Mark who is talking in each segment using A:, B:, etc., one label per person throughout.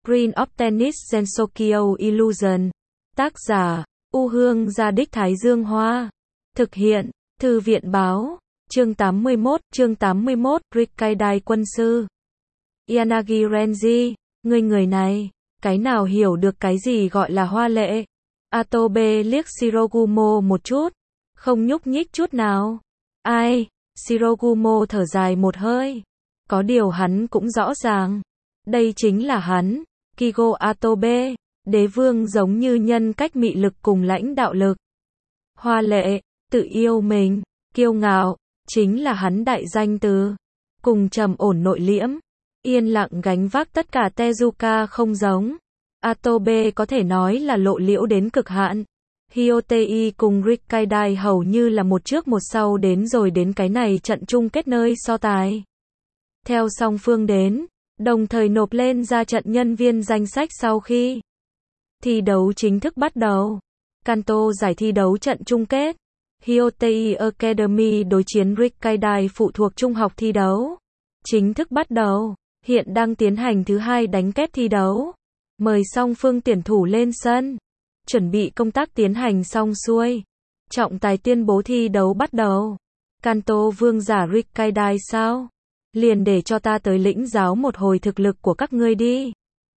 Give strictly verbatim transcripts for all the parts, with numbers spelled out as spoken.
A: Green of Tennis Gensokyo Illusion. Tác giả, U Hương Gia Đích Thái Dương Hoa. Thực hiện, Thư viện Báo. Chương tám mươi mốt, chương tám mươi mốt, Rikkaidai quân sư. Yanagi Renji, người người này, cái nào hiểu được cái gì gọi là hoa lệ? Atobe liếc Shirogumo một chút, không nhúc nhích chút nào. Ai? Shirogumo thở dài một hơi. Có điều hắn cũng rõ ràng. Đây chính là hắn, Kigo Atobe, đế vương giống như nhân cách mị lực cùng lãnh đạo lực. Hoa lệ, tự yêu mình, kiêu ngạo, chính là hắn đại danh từ. Cùng trầm ổn nội liễm, yên lặng gánh vác tất cả Tezuka không giống. Atobe có thể nói là lộ liễu đến cực hạn. Hyotei cùng Rikkaidai hầu như là một trước một sau đến rồi đến cái này trận chung kết nơi so tài. Theo song phương đến, đồng thời nộp lên ra trận nhân viên danh sách sau khi thi đấu chính thức bắt đầu. Kanto giải thi đấu trận chung kết. Hyotei Academy đối chiến Rikkaidai phụ thuộc trung học thi đấu. Chính thức bắt đầu, hiện đang tiến hành thứ hai đánh kép thi đấu. Mời song phương tuyển thủ lên sân. Chuẩn bị công tác tiến hành xong xuôi. Trọng tài tuyên bố thi đấu bắt đầu. Kanto vương giả Rikkaidai sao? Liền để cho ta tới lĩnh giáo một hồi thực lực của các ngươi đi.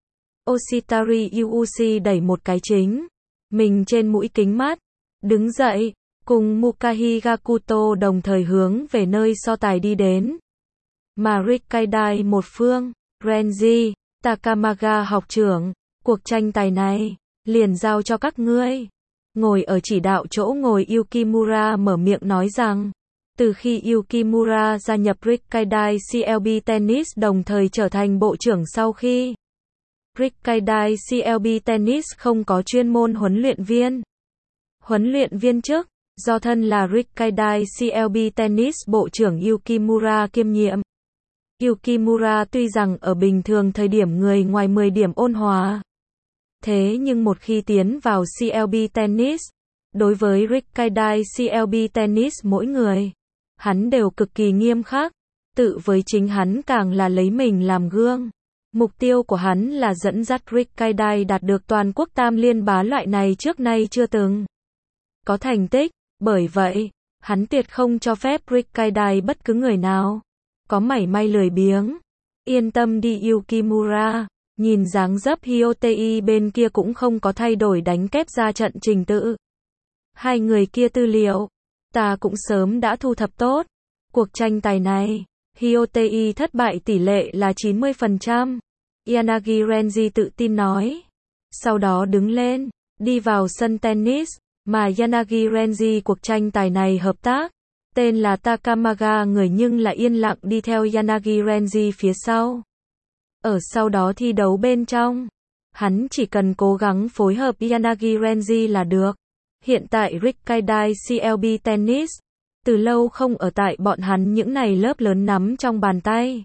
A: Oshitari Yuuchi đẩy một cái chính mình trên mũi kính mắt, đứng dậy, cùng Mukahi Gakuto đồng thời hướng về nơi so tài đi đến. Mà Rikkaidai một phương, Renji, Takamaga học trưởng, cuộc tranh tài này, liền giao cho các ngươi. Ngồi ở chỉ đạo chỗ ngồi Yukimura mở miệng nói rằng, từ khi Yukimura gia nhập Rikkaidai xê lờ bê Tennis đồng thời trở thành bộ trưởng sau khi Rikkaidai xê lờ bê Tennis không có chuyên môn huấn luyện viên. Huấn luyện viên chức, do thân là Rikkaidai xê lờ bê Tennis bộ trưởng Yukimura kiêm nhiệm. Yukimura tuy rằng ở bình thường thời điểm người ngoài mười điểm ôn hòa. Thế nhưng một khi tiến vào xê lờ bê Tennis, đối với Rikkaidai xê lờ bê Tennis mỗi người, hắn đều cực kỳ nghiêm khắc, tự với chính hắn càng là lấy mình làm gương. Mục tiêu của hắn là dẫn dắt Rikkaidai đạt được toàn quốc tam liên bá loại này trước nay chưa từng có thành tích, bởi vậy, hắn tuyệt không cho phép Rikkaidai bất cứ người nào có mảy may lười biếng. Yên tâm đi Yukimura, nhìn dáng dấp Hyotei bên kia cũng không có thay đổi đánh kép ra trận trình tự. Hai người kia tư liệu, ta cũng sớm đã thu thập tốt. Cuộc tranh tài này, Hyotei thất bại tỷ lệ là chín mươi phần trăm. Yanagi Renji tự tin nói. Sau đó đứng lên, đi vào sân tennis, mà Yanagi Renji cuộc tranh tài này hợp tác. Tên là Takamaga người nhưng lại yên lặng đi theo Yanagi Renji phía sau. Ở sau đó thi đấu bên trong, hắn chỉ cần cố gắng phối hợp Yanagi Renji là được. Hiện tại Rikkaidai xê lờ bê Tennis, từ lâu không ở tại bọn hắn những này lớp lớn nắm trong bàn tay,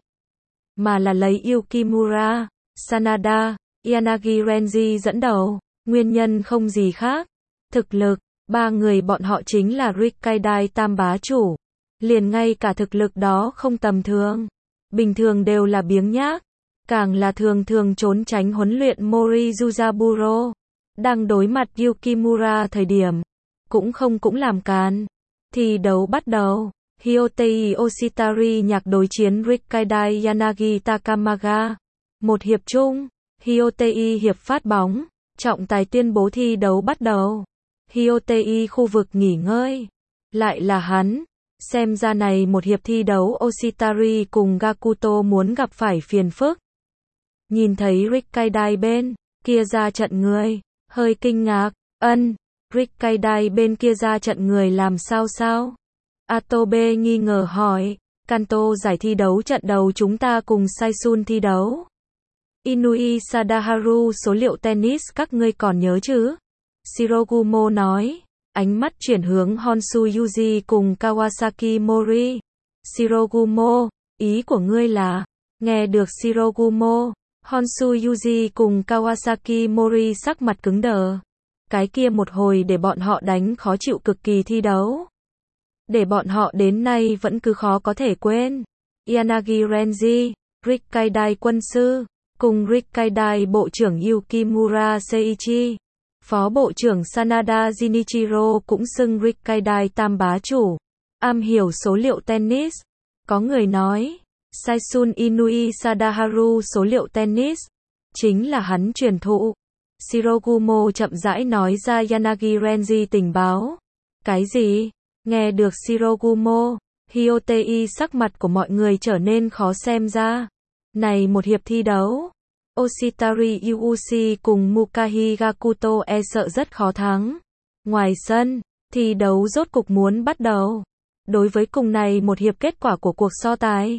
A: mà là lấy Yukimura, Sanada, Yanagi Renji dẫn đầu. Nguyên nhân không gì khác, thực lực, ba người bọn họ chính là Rikkaidai tam bá chủ. Liền ngay cả thực lực đó không tầm thường, bình thường đều là biếng nhác, càng là thường thường trốn tránh huấn luyện Mori Yuzaburo. Đang đối mặt Yukimura thời điểm, cũng không cũng làm càn. Thi đấu bắt đầu, Hyotei Oshitari nhạc đối chiến Rikkaidai Yanagi Takamaga. Một hiệp chung, Hyotei hiệp phát bóng, trọng tài tuyên bố thi đấu bắt đầu. Hyotei khu vực nghỉ ngơi, lại là hắn. Xem ra này một hiệp thi đấu Oshitari cùng Gakuto muốn gặp phải phiền phức. Nhìn thấy Rikkaidai bên kia ra trận người, hơi kinh ngạc, ân, Rikkaidai bên kia ra trận người làm sao sao? Atobe nghi ngờ hỏi, Kanto giải thi đấu trận đầu chúng ta cùng Saisun thi đấu. Inui Sadaharu số liệu tennis các ngươi còn nhớ chứ? Shirogumo nói, ánh mắt chuyển hướng Honshu Yuji cùng Kawasaki Mori. Shirogumo, ý của ngươi là? Nghe được Shirogumo, Honshu Yuji cùng Kawasaki Mori sắc mặt cứng đờ. Cái kia một hồi để bọn họ đánh khó chịu cực kỳ thi đấu. Để bọn họ đến nay vẫn cứ khó có thể quên. Yanagi Renji, Rikkaidai quân sư, Cùng Rikkaidai Bộ trưởng Yukimura Seiichi, Phó Bộ trưởng Sanada Jinichiro cũng xưng Rikkaidai tam bá chủ, am hiểu số liệu tennis. Có người nói, Saisun Inui Sadaharu số liệu tennis, chính là hắn truyền thụ. Shirogumo chậm rãi nói ra Yanagi Renji tình báo. Cái gì? Nghe được Shirogumo, Hyotei sắc mặt của mọi người trở nên khó xem ra. Này một hiệp thi đấu, Oshitari Yuuchi cùng Mukahi Gakuto e sợ rất khó thắng. Ngoài sân, thi đấu rốt cục muốn bắt đầu. Đối với cùng này một hiệp kết quả của cuộc so tài.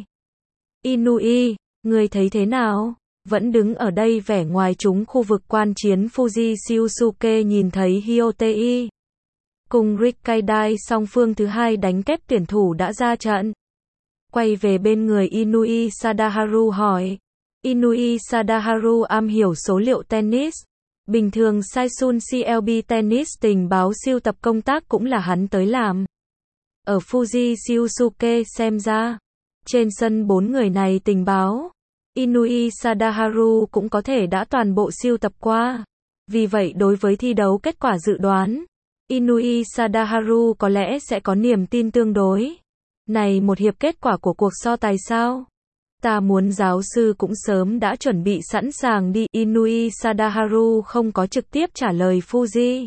A: Inui, người thấy thế nào? Vẫn đứng ở đây vẻ ngoài trúng khu vực quan chiến Fuji Shiosuke nhìn thấy Hyotei cùng Rikkaidai song phương thứ hai đánh kép tuyển thủ đã ra trận. Quay về bên người Inui Sadaharu hỏi. Inui Sadaharu am hiểu số liệu tennis. Bình thường Saisun xê lờ bê Tennis tình báo siêu tập công tác cũng là hắn tới làm. Ở Fuji Shiosuke xem ra, trên sân bốn người này tình báo, Inui Sadaharu cũng có thể đã toàn bộ siêu tập qua. Vì vậy đối với thi đấu kết quả dự đoán, Inui Sadaharu có lẽ sẽ có niềm tin tương đối. Này một hiệp kết quả của cuộc so tài sao? Ta muốn giáo sư cũng sớm đã chuẩn bị sẵn sàng đi. Inui Sadaharu không có trực tiếp trả lời Fuji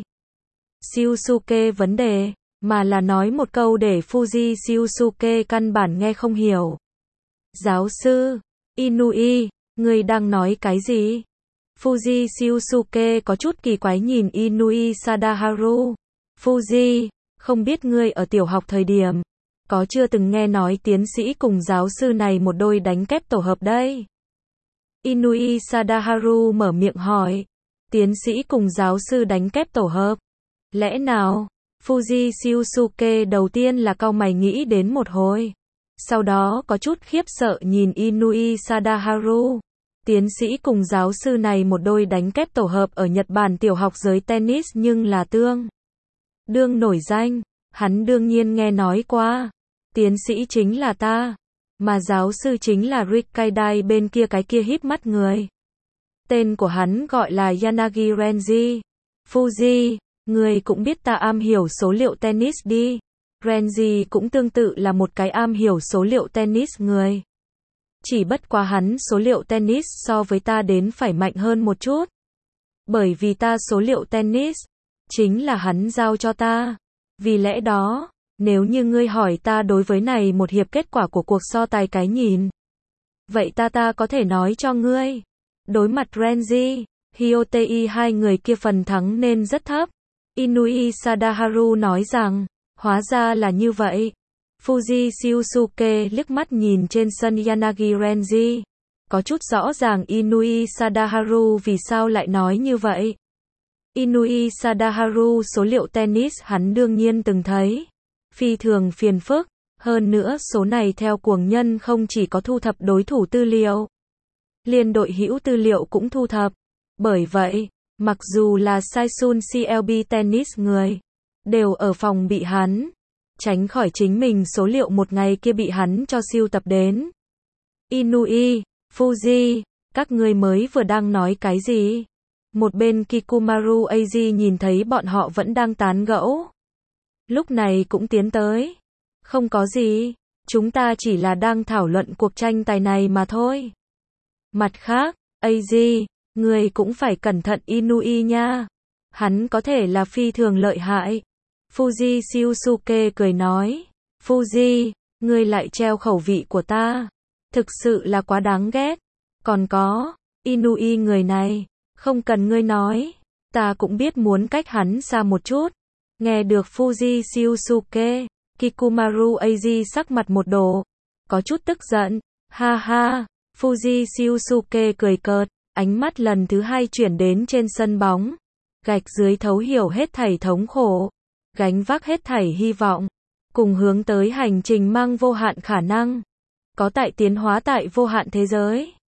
A: Shiosuke vấn đề, mà là nói một câu để Fuji Shiosuke căn bản nghe không hiểu. Giáo sư, Inui, người đang nói cái gì? Fuji Shiosuke có chút kỳ quái nhìn Inui Sadaharu. Fuji, không biết ngươi ở tiểu học thời điểm, có chưa từng nghe nói tiến sĩ cùng giáo sư này một đôi đánh kép tổ hợp đây? Inui Sadaharu mở miệng hỏi. Tiến sĩ cùng giáo sư đánh kép tổ hợp? Lẽ nào? Fuji Shiosuke đầu tiên là cau mày nghĩ đến một hồi. Sau đó có chút khiếp sợ nhìn Inui Sadaharu. Tiến sĩ cùng giáo sư này một đôi đánh kép tổ hợp ở Nhật Bản tiểu học giới tennis nhưng là tương đương nổi danh. Hắn đương nhiên nghe nói qua. Tiến sĩ chính là ta, mà giáo sư chính là Rikkaidai bên kia cái kia híp mắt người. Tên của hắn gọi là Yanagi Renji. Fuji, người cũng biết ta am hiểu số liệu tennis đi. Renji cũng tương tự là một cái am hiểu số liệu tennis người. Chỉ bất quá hắn số liệu tennis so với ta đến phải mạnh hơn một chút. Bởi vì ta số liệu tennis, chính là hắn giao cho ta. Vì lẽ đó, nếu như ngươi hỏi ta đối với này một hiệp kết quả của cuộc so tài cái nhìn, vậy ta ta có thể nói cho ngươi. Đối mặt Renji, Hyotei hai người kia phần thắng nên rất thấp. Inui Sadaharu nói rằng, hóa ra là như vậy. Fuji Shiosuke liếc mắt nhìn trên sân Yanagi Renji. Có chút rõ ràng Inui Sadaharu vì sao lại nói như vậy. Inui Sadaharu số liệu tennis hắn đương nhiên từng thấy. Phi thường phiền phức. Hơn nữa số này theo cuồng nhân không chỉ có thu thập đối thủ tư liệu. Liên đội hữu tư liệu cũng thu thập. Bởi vậy, mặc dù là Saisun xê lờ bê tennis người, đều ở phòng bị hắn. Tránh khỏi chính mình số liệu một ngày kia bị hắn cho siêu tập đến. Inui, Fuji, các ngươi mới vừa đang nói cái gì? Một bên Kikumaru Eiji nhìn thấy bọn họ vẫn đang tán gẫu. Lúc này cũng tiến tới. Không có gì, chúng ta chỉ là đang thảo luận cuộc tranh tài này mà thôi. Mặt khác, Eiji, người cũng phải cẩn thận Inui nha. Hắn có thể là phi thường lợi hại. Fuji Shiosuke cười nói. Fuji, ngươi lại treo khẩu vị của ta. Thực sự là quá đáng ghét. Còn có, Inui người này, không cần ngươi nói. Ta cũng biết muốn cách hắn xa một chút. Nghe được Fuji Shiosuke, Kikumaru Eiji sắc mặt một đổ. Có chút tức giận. Ha ha, Fuji Shiosuke cười cợt. Ánh mắt lần thứ hai chuyển đến trên sân bóng. Gạch dưới thấu hiểu hết thảy thống khổ. Gánh vác hết thảy hy vọng. Cùng hướng tới hành trình mang vô hạn khả năng. Có tại tiến hóa tại vô hạn thế giới.